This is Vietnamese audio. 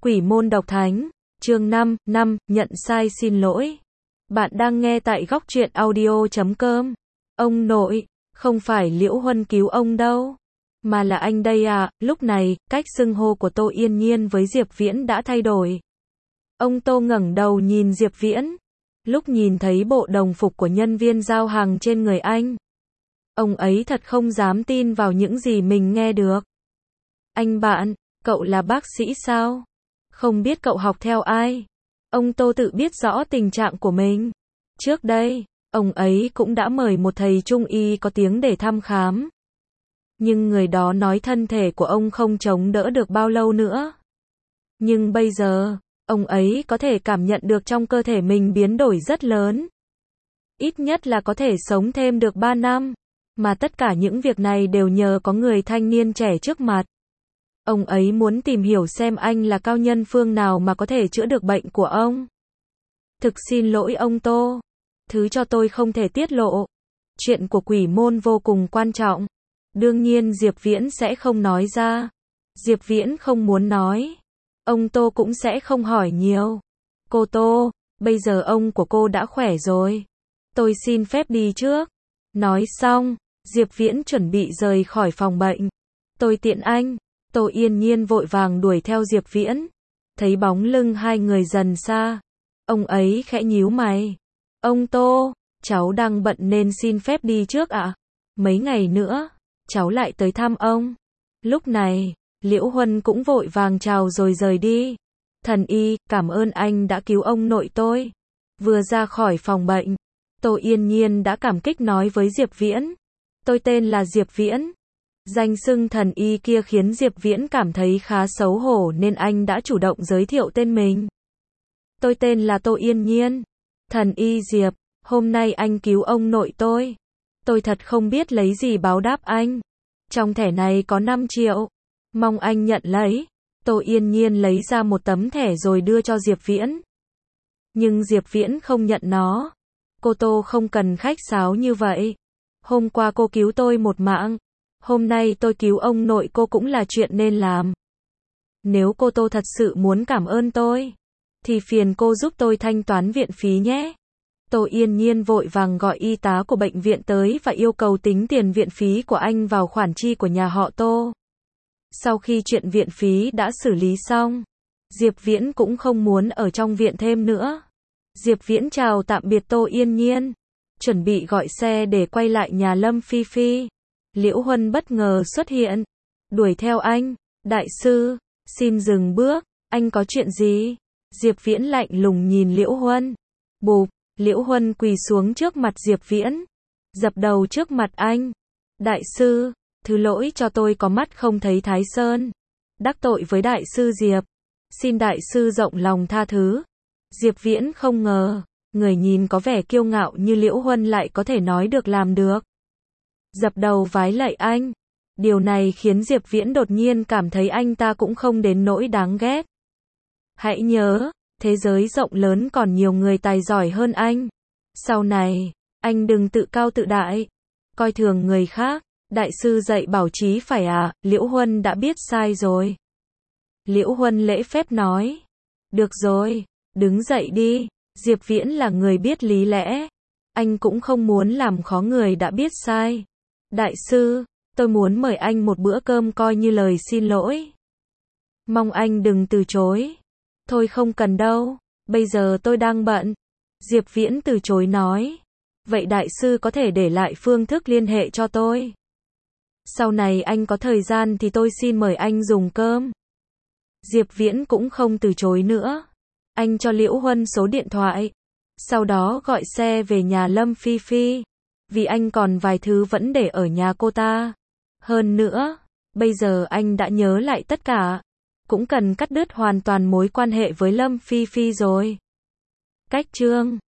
Quỷ môn độc thánh, chương 5, nhận sai xin lỗi. Bạn đang nghe tại góc truyện audio.com. Ông nội, không phải Liễu Huân cứu ông đâu, mà là anh đây à. Lúc này, cách xưng hô của Tô Yên Nhiên với Diệp Viễn đã thay đổi. Ông Tô ngẩng đầu nhìn Diệp Viễn. Lúc nhìn thấy bộ đồng phục của nhân viên giao hàng trên người anh, ông ấy thật không dám tin vào những gì mình nghe được. Anh bạn, cậu là bác sĩ sao? Không biết cậu học theo ai? Ông Tô tự biết rõ tình trạng của mình. Trước đây, ông ấy cũng đã mời một thầy trung y có tiếng để thăm khám. Nhưng người đó nói thân thể của ông không chống đỡ được bao lâu nữa. Nhưng bây giờ, ông ấy có thể cảm nhận được trong cơ thể mình biến đổi rất lớn. Ít nhất là có thể sống thêm được 3 năm. Mà tất cả những việc này đều nhờ có người thanh niên trẻ trước mặt. Ông ấy muốn tìm hiểu xem anh là cao nhân phương nào mà có thể chữa được bệnh của ông. Thực xin lỗi ông Tô. Thứ cho tôi không thể tiết lộ. Chuyện của quỷ môn vô cùng quan trọng. Đương nhiên Diệp Viễn sẽ không nói ra. Diệp Viễn không muốn nói. Ông Tô cũng sẽ không hỏi nhiều. Cô Tô, bây giờ ông của cô đã khỏe rồi. Tôi xin phép đi trước. Nói xong, Diệp Viễn chuẩn bị rời khỏi phòng bệnh. Tôi tiện anh. Tô Yên Nhiên vội vàng đuổi theo Diệp Viễn. Thấy bóng lưng hai người dần xa. Ông ấy khẽ nhíu mày. Ông Tô, cháu đang bận nên xin phép đi trước ạ. Mấy ngày nữa, cháu lại tới thăm ông. Lúc này, Liễu Huân cũng vội vàng chào rồi rời đi. Thần y, cảm ơn anh đã cứu ông nội tôi. Vừa ra khỏi phòng bệnh, Tô Yên Nhiên đã cảm kích nói với Diệp Viễn. Tôi tên là Diệp Viễn. Danh xưng thần y kia khiến Diệp Viễn cảm thấy khá xấu hổ nên anh đã chủ động giới thiệu tên mình. Tôi tên là Tô Yên Nhiên. Thần y Diệp, hôm nay anh cứu ông nội tôi. Tôi thật không biết lấy gì báo đáp anh. Trong thẻ này có 5 triệu. Mong anh nhận lấy. Tô Yên Nhiên lấy ra một tấm thẻ rồi đưa cho Diệp Viễn. Nhưng Diệp Viễn không nhận nó. Cô Tô không cần khách sáo như vậy. Hôm qua cô cứu tôi một mạng. Hôm nay tôi cứu ông nội cô cũng là chuyện nên làm. Nếu cô Tô thật sự muốn cảm ơn tôi, thì phiền cô giúp tôi thanh toán viện phí nhé. Tô Yên Nhiên vội vàng gọi y tá của bệnh viện tới và yêu cầu tính tiền viện phí của anh vào khoản chi của nhà họ Tô. Sau khi chuyện viện phí đã xử lý xong, Diệp Viễn cũng không muốn ở trong viện thêm nữa. Diệp Viễn chào tạm biệt Tô Yên Nhiên, chuẩn bị gọi xe để quay lại nhà Lâm Phi Phi. Liễu Huân bất ngờ xuất hiện, đuổi theo anh. Đại sư, xin dừng bước, anh có chuyện gì? Diệp Viễn lạnh lùng nhìn Liễu Huân. Bụp, Liễu Huân quỳ xuống trước mặt Diệp Viễn, dập đầu trước mặt anh. Đại sư, thứ lỗi cho tôi có mắt không thấy Thái Sơn. Đắc tội với đại sư Diệp. Xin đại sư rộng lòng tha thứ. Diệp Viễn không ngờ, người nhìn có vẻ kiêu ngạo như Liễu Huân lại có thể nói được làm được. Dập đầu vái lạy anh. Điều này khiến Diệp Viễn đột nhiên cảm thấy anh ta cũng không đến nỗi đáng ghét. Hãy nhớ, thế giới rộng lớn còn nhiều người tài giỏi hơn anh. Sau này, anh đừng tự cao tự đại, coi thường người khác. Đại sư dạy bảo trí phải à? Liễu Huân đã biết sai rồi. Liễu Huân lễ phép nói. Được rồi, đứng dậy đi. Diệp Viễn là người biết lý lẽ. Anh cũng không muốn làm khó người đã biết sai. Đại sư, tôi muốn mời anh một bữa cơm coi như lời xin lỗi. Mong anh đừng từ chối. Thôi không cần đâu, bây giờ tôi đang bận. Diệp Viễn từ chối nói. Vậy đại sư có thể để lại phương thức liên hệ cho tôi. Sau này anh có thời gian thì tôi xin mời anh dùng cơm. Diệp Viễn cũng không từ chối nữa. Anh cho Liễu Huân số điện thoại. Sau đó gọi xe về nhà Lâm Phi Phi. Vì anh còn vài thứ vẫn để ở nhà cô ta. Hơn nữa, bây giờ anh đã nhớ lại tất cả. Cũng cần cắt đứt hoàn toàn mối quan hệ với Lâm Phi Phi rồi. Cách chương